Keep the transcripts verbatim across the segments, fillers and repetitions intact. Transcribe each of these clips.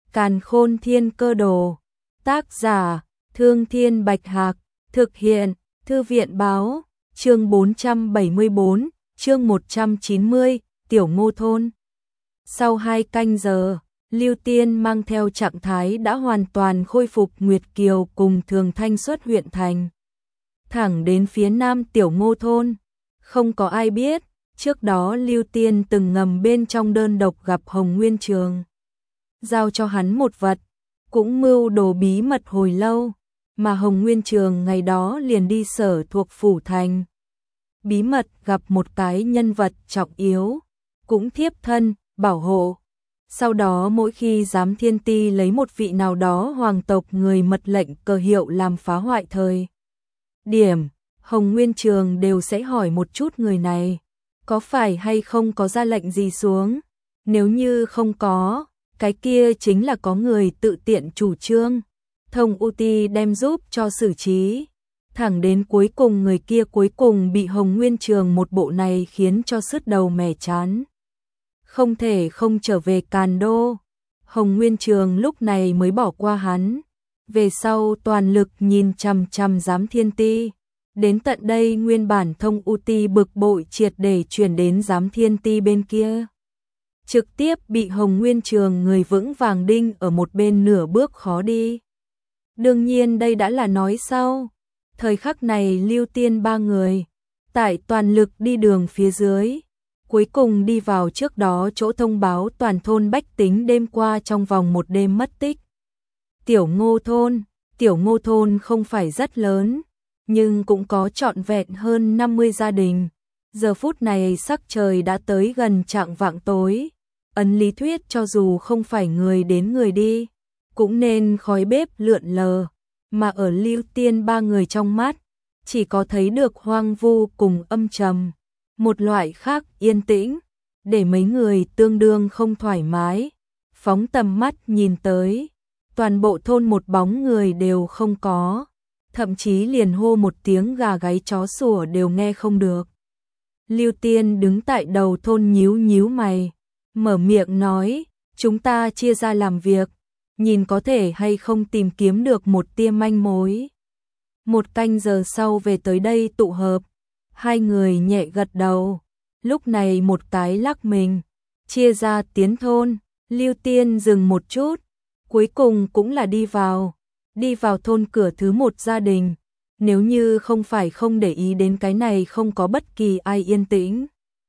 Càn Khôn Thiên Cơ Đồ. Tác giả: Thương Thiên Bạch Hạc. Thực hiện: Thư viện báo. Chương bốn trăm bảy mươi tư, chương một trăm chín mươi, Tiểu Ngô Thôn. Sau hai canh giờ, Lưu Tiên mang theo trạng thái đã hoàn toàn khôi phục Nguyệt Kiều cùng Thường Thanh xuất huyện thành. Thẳng đến phía nam Tiểu Ngô Thôn. Không có ai biết, trước đó Lưu Tiên từng ngầm bên trong đơn độc gặp Hồng Nguyên Trường. Giao cho hắn một vật, cũng mưu đồ bí mật hồi lâu, mà Hồng Nguyên Trường ngày đó liền đi sở thuộc phủ thành. Bí mật gặp một cái nhân vật trọng yếu, cũng thiếp thân, bảo hộ. Sau đó mỗi khi giám thiên ti lấy một vị nào đó hoàng tộc người mật lệnh cờ hiệu làm phá hoại thời điểm, Hồng Nguyên Trường đều sẽ hỏi một chút người này, có phải hay không có ra lệnh gì xuống. Nếu như không có, cái kia chính là có người tự tiện chủ trương, Thông U Ti đem giúp cho xử trí. Thẳng đến cuối cùng người kia cuối cùng bị Hồng Nguyên Trường một bộ này khiến cho sứt đầu mẻ chán. Không thể không trở về Càn Đô. Hồng Nguyên Trường lúc này mới bỏ qua hắn. Về sau toàn lực nhìn chằm chằm giám thiên ti. Đến tận đây nguyên bản Thông U Ti bực bội triệt để chuyển đến giám thiên ti bên kia. Trực tiếp bị Hồng Nguyên Trường người vững vàng đinh ở một bên nửa bước khó đi. Đương nhiên đây đã là nói sau. Thời khắc này Lưu Tiên ba người, tại toàn lực đi đường phía dưới, cuối cùng đi vào trước đó chỗ thông báo toàn thôn bách tính đêm qua trong vòng một đêm mất tích. Tiểu Ngô Thôn, Tiểu Ngô Thôn không phải rất lớn, nhưng cũng có trọn vẹn hơn năm mươi gia đình. Giờ phút này sắc trời đã tới gần chạng vạng tối, ấn lý thuyết cho dù không phải người đến người đi, cũng nên khói bếp lượn lờ. Mà ở Lưu Tiên ba người trong mắt, chỉ có thấy được hoang vu cùng âm trầm, một loại khác yên tĩnh, để mấy người tương đương không thoải mái. Phóng tầm mắt nhìn tới, toàn bộ thôn một bóng người đều không có, thậm chí liền hô một tiếng gà gáy chó sủa đều nghe không được. Lưu Tiên đứng tại đầu thôn nhíu nhíu mày, mở miệng nói, chúng ta chia ra làm việc, nhìn có thể hay không tìm kiếm được một tia manh mối. Một canh giờ sau về tới đây tụ hợp, hai người nhẹ gật đầu, lúc này một cái lắc mình, chia ra tiến thôn. Lưu Tiên dừng một chút, cuối cùng cũng là đi vào, đi vào thôn cửa thứ một gia đình. Nếu như không phải không để ý đến cái này không có bất kỳ ai yên tĩnh.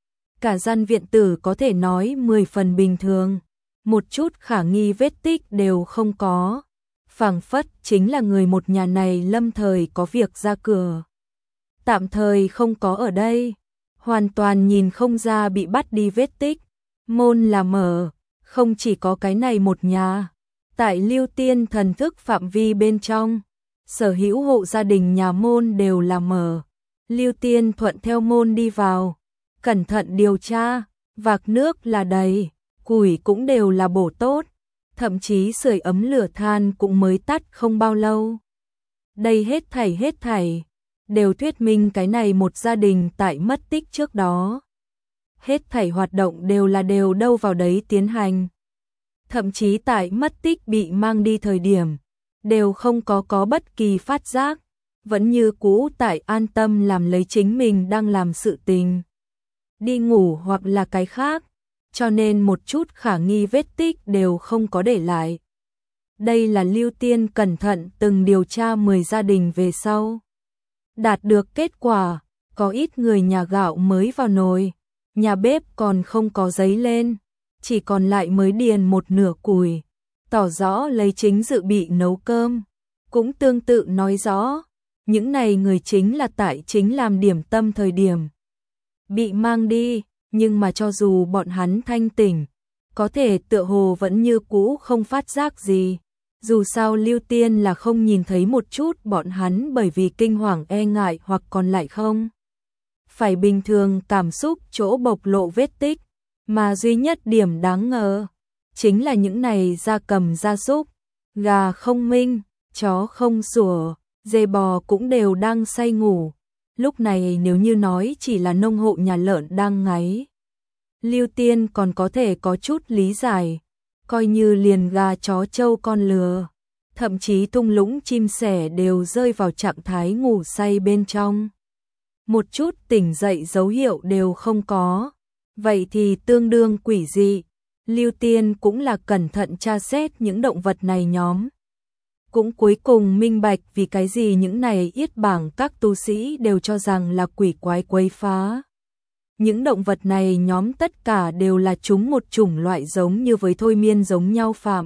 Cả gian viện tử có thể nói mười phần bình thường. Một chút khả nghi vết tích đều không có, phảng phất chính là người một nhà này lâm thời có việc ra cửa, tạm thời không có ở đây, hoàn toàn nhìn không ra bị bắt đi vết tích. Môn là mở, không chỉ có cái này một nhà, tại Lưu Tiên thần thức phạm vi bên trong, sở hữu hộ gia đình nhà môn đều là mở. Lưu Tiên thuận theo môn đi vào, cẩn thận điều tra, vạc nước là đầy, củi cũng đều là bổ tốt, thậm chí sưởi ấm lửa than cũng mới tắt không bao lâu. Đây hết thảy hết thảy, đều thuyết minh cái này một gia đình tại mất tích trước đó. Hết thảy hoạt động đều là đều đâu vào đấy tiến hành. Thậm chí tại mất tích bị mang đi thời điểm, đều không có có bất kỳ phát giác, vẫn như cũ tại an tâm làm lấy chính mình đang làm sự tình. Đi ngủ hoặc là cái khác, cho nên một chút khả nghi vết tích đều không có để lại. Đây là Lưu Tiên cẩn thận từng điều tra mười gia đình về sau. Đạt được kết quả, có ít người nhà gạo mới vào nồi, nhà bếp còn không có giấy lên, chỉ còn lại mới điền một nửa củi, tỏ rõ lấy chính dự bị nấu cơm. Cũng tương tự nói rõ, những này người chính là tại chính làm điểm tâm thời điểm bị mang đi. Nhưng mà cho dù bọn hắn thanh tỉnh, có thể tựa hồ vẫn như cũ không phát giác gì. Dù sao Lưu Tiên là không nhìn thấy một chút bọn hắn bởi vì kinh hoàng e ngại hoặc còn lại không phải bình thường cảm xúc chỗ bộc lộ vết tích. Mà duy nhất điểm đáng ngờ, chính là những này gia cầm gia súc, gà không minh, chó không sủa, dê bò cũng đều đang say ngủ. Lúc này nếu như nói chỉ là nông hộ nhà lợn đang ngáy, Lưu Tiên còn có thể có chút lý giải. coi như liền gà chó trâu con lừa, thậm chí thung lũng chim sẻ đều rơi vào trạng thái ngủ say bên trong. Một chút tỉnh dậy dấu hiệu đều không có, vậy thì tương đương quỷ dị. Lưu Tiên cũng là cẩn thận tra xét những động vật này nhóm. Cũng cuối cùng minh bạch vì cái gì những này yết bảng các tu sĩ đều cho rằng là quỷ quái quấy phá. Những động vật này nhóm tất cả đều là chúng một chủng loại giống như với thôi miên giống nhau phạm.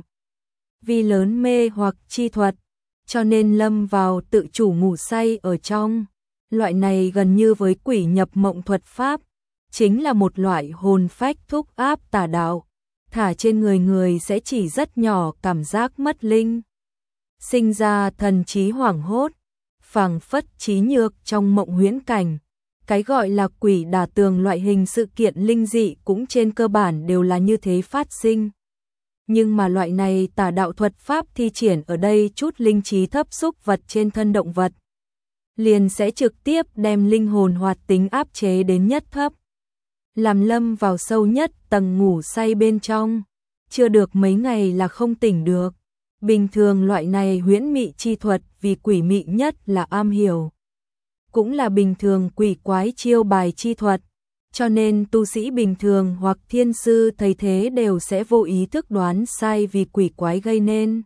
Vì lớn mê hoặc chi thuật, cho nên lâm vào tự chủ ngủ say ở trong. Loại này gần như với quỷ nhập mộng thuật pháp, chính là một loại hồn phách thúc áp tà đạo, thả trên người người sẽ chỉ rất nhỏ cảm giác mất linh. Sinh ra thần trí hoảng hốt, phảng phất trí nhược trong mộng huyễn cảnh. Cái gọi là quỷ đả tường loại hình sự kiện linh dị cũng trên cơ bản đều là như thế phát sinh. Nhưng mà loại này tà đạo thuật pháp thi triển ở đây chút linh trí thấp xúc vật trên thân động vật, liền sẽ trực tiếp đem linh hồn hoạt tính áp chế đến nhất thấp, làm lâm vào sâu nhất tầng ngủ say bên trong, chưa được mấy ngày là không tỉnh được. Bình thường loại này huyễn mị chi thuật vì quỷ mị nhất là am hiểu, cũng là bình thường quỷ quái chiêu bài chi thuật, cho nên tu sĩ bình thường hoặc thiên sư thầy thế đều sẽ vô ý thức đoán sai vì quỷ quái gây nên.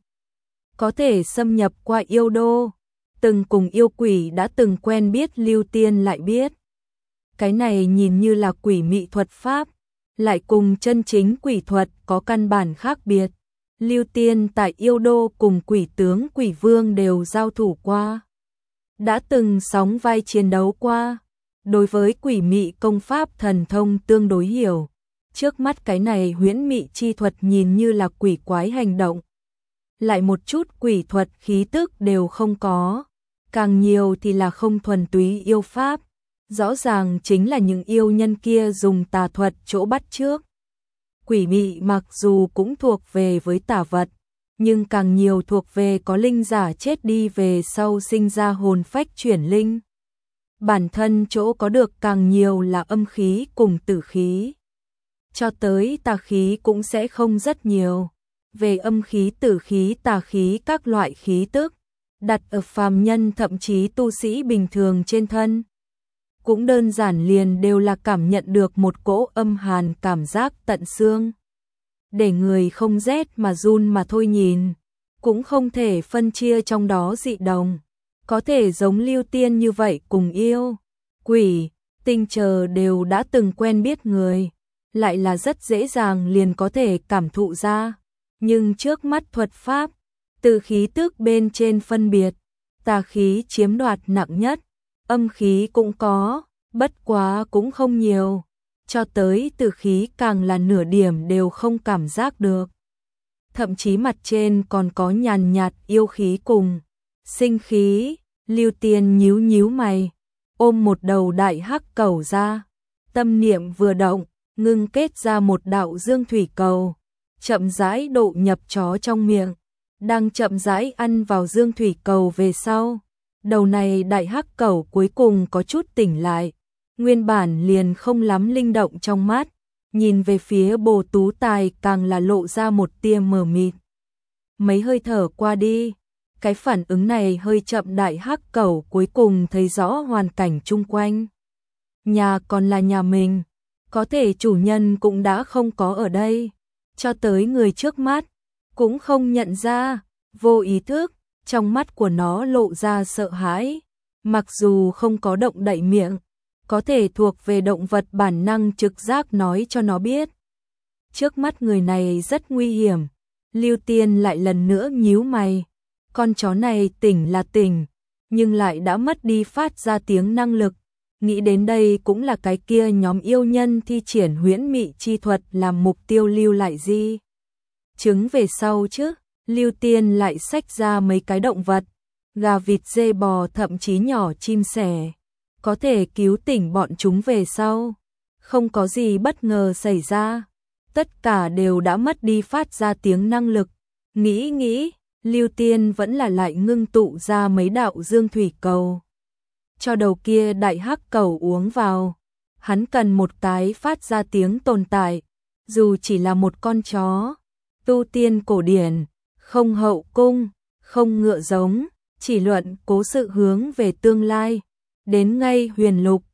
Có thể xâm nhập qua yêu đô, từng cùng yêu quỷ đã từng quen biết Lưu Tiên lại biết. Cái này nhìn như là quỷ mị thuật pháp, lại cùng chân chính quỷ thuật có căn bản khác biệt. Lưu Tiên tại yêu đô cùng quỷ tướng quỷ vương đều giao thủ qua, đã từng sóng vai chiến đấu qua, đối với quỷ mị công pháp thần thông tương đối hiểu. Trước mắt cái này huyễn mị chi thuật nhìn như là quỷ quái hành động, lại một chút quỷ thuật khí tức đều không có, càng nhiều thì là không thuần túy yêu pháp, rõ ràng chính là những yêu nhân kia dùng tà thuật chỗ bắt chước. Quỷ mị mặc dù cũng thuộc về với tà vật, nhưng càng nhiều thuộc về có linh giả chết đi về sau sinh ra hồn phách chuyển linh. Bản thân chỗ có được càng nhiều là âm khí cùng tử khí. Cho tới tà khí cũng sẽ không rất nhiều. Về âm khí, tử khí, tà khí các loại khí tức, đặt ở phàm nhân thậm chí tu sĩ bình thường trên thân, cũng đơn giản liền đều là cảm nhận được một cỗ âm hàn cảm giác tận xương, để người không rét mà run mà thôi nhìn, cũng không thể phân chia trong đó dị đồng. Có thể giống Lưu Tiên như vậy cùng yêu, quỷ, tinh chờ đều đã từng quen biết người, lại là rất dễ dàng liền có thể cảm thụ ra. Nhưng trước mắt thuật pháp, từ khí tức bên trên phân biệt, tà khí chiếm đoạt nặng nhất, âm khí cũng có, bất quá cũng không nhiều, cho tới tử khí càng là nửa điểm đều không cảm giác được. Thậm chí mặt trên còn có nhàn nhạt yêu khí cùng sinh khí. Lưu Tiên nhíu nhíu mày, ôm một đầu đại hắc cẩu ra, tâm niệm vừa động, ngưng kết ra một đạo dương thủy cầu, chậm rãi độ nhập chó trong miệng, đang chậm rãi ăn vào dương thủy cầu về sau. Đầu này đại hắc cẩu cuối cùng có chút tỉnh lại, nguyên bản liền không lắm linh động trong mắt, nhìn về phía Bồ Tú Tài càng là lộ ra một tia mờ mịt. Mấy hơi thở qua đi, cái phản ứng này hơi chậm, đại hắc cẩu cuối cùng thấy rõ hoàn cảnh chung quanh. Nhà còn là nhà mình, có thể chủ nhân cũng đã không có ở đây, cho tới người trước mắt cũng không nhận ra, vô ý thức, trong mắt của nó lộ ra sợ hãi, mặc dù không có động đậy miệng, có thể thuộc về động vật bản năng trực giác nói cho nó biết. Trước mắt người này rất nguy hiểm. Lưu Tiên lại lần nữa nhíu mày. Con chó này tỉnh là tỉnh, nhưng lại đã mất đi phát ra tiếng năng lực. Nghĩ đến đây cũng là cái kia nhóm yêu nhân thi triển huyễn mị chi thuật làm mục tiêu lưu lại di chứng về sau chứ. Lưu Tiên lại xách ra mấy cái động vật, gà vịt dê bò thậm chí nhỏ chim sẻ, có thể cứu tỉnh bọn chúng về sau. Không có gì bất ngờ xảy ra, tất cả đều đã mất đi phát ra tiếng năng lực. Nghĩ nghĩ, Lưu Tiên vẫn là lại ngưng tụ ra mấy đạo dương thủy cầu, cho đầu kia đại hắc cẩu uống vào. Hắn cần một cái phát ra tiếng tồn tại, dù chỉ là một con chó, tu tiên cổ điển, không hậu cung, không ngựa giống, chỉ luận cố sự hướng về tương lai. Đến ngay huyền lục,